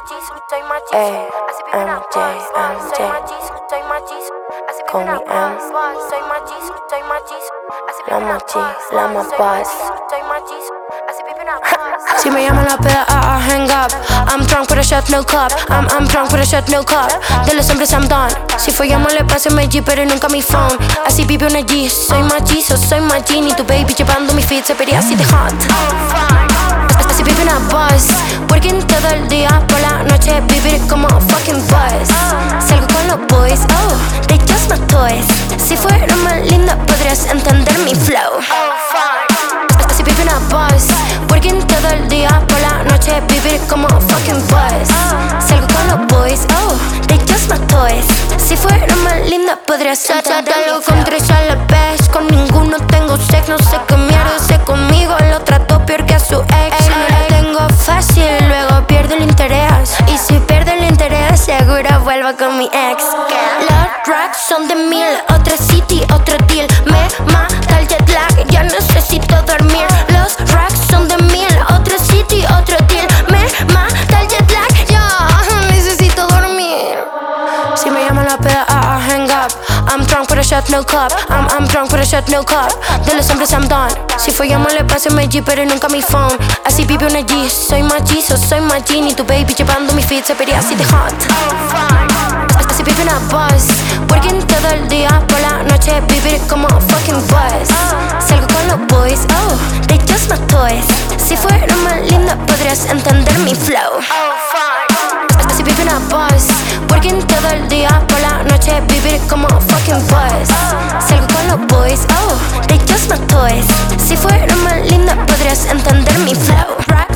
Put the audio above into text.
Call me M. Lama G, Lama Boss. Si me llaman la peda, hang up. I'm drunk with a shot, no cup. I'm drunk with a shot, no cup. De los hombres I'm done. Si follamos le paso mi G, pero nunca mi phone. Así vive una G, soy más G, soy más G. Ni tu baby llevando mi feet, se vería así de hot. Así vive una boss. Working todo el día, por la noche vivir como fucking boss. Salgo con los boys, oh, they just my toys. Si fuera más linda podrías entender mi flow. Así vive una boss. Working todo el día, por la noche vivir como fucking boss. Salgo con los boys, oh, they just my toys. Si fuera más linda podrías entender mi flow. Con tres a la vez, con ninguno tengo sex. No sé qué mierda hace conmigo, lo trato peor que a su ex. No la tengo fácil, luego pierdo el interés. Y si pierdo el interés, seguro vuelvo con mi ex. Los racks son de 1000, otra city, otro deal. Me mata el jet lag, ya necesito dormir. Los racks son de 1000, otra city, otro deal. Me mata el jet lag, ya necesito dormir. Si me llaman la peda, hang up. I'm drunk with a shot, no cup. I'm drunk with a shot, no cup. De los hombres I'm done. Si follamos le paso mi G, pero nunca mi phone. Así vive una G, soy más G, soy más G. Ni tu baby llevando mi feet, se vería así de hot. Así vive una boss. Working todo el día, por la noche vivir como fucking boss. Salgo con los boys, oh, they just my toys. Si fuera más linda podrías entender mi flow. Así vive una boss. Working todo el día, por la noche vivir como fucking boss. Salgo con los boys, oh, they just my toys. Si fuera más linda podrías entender mi flow.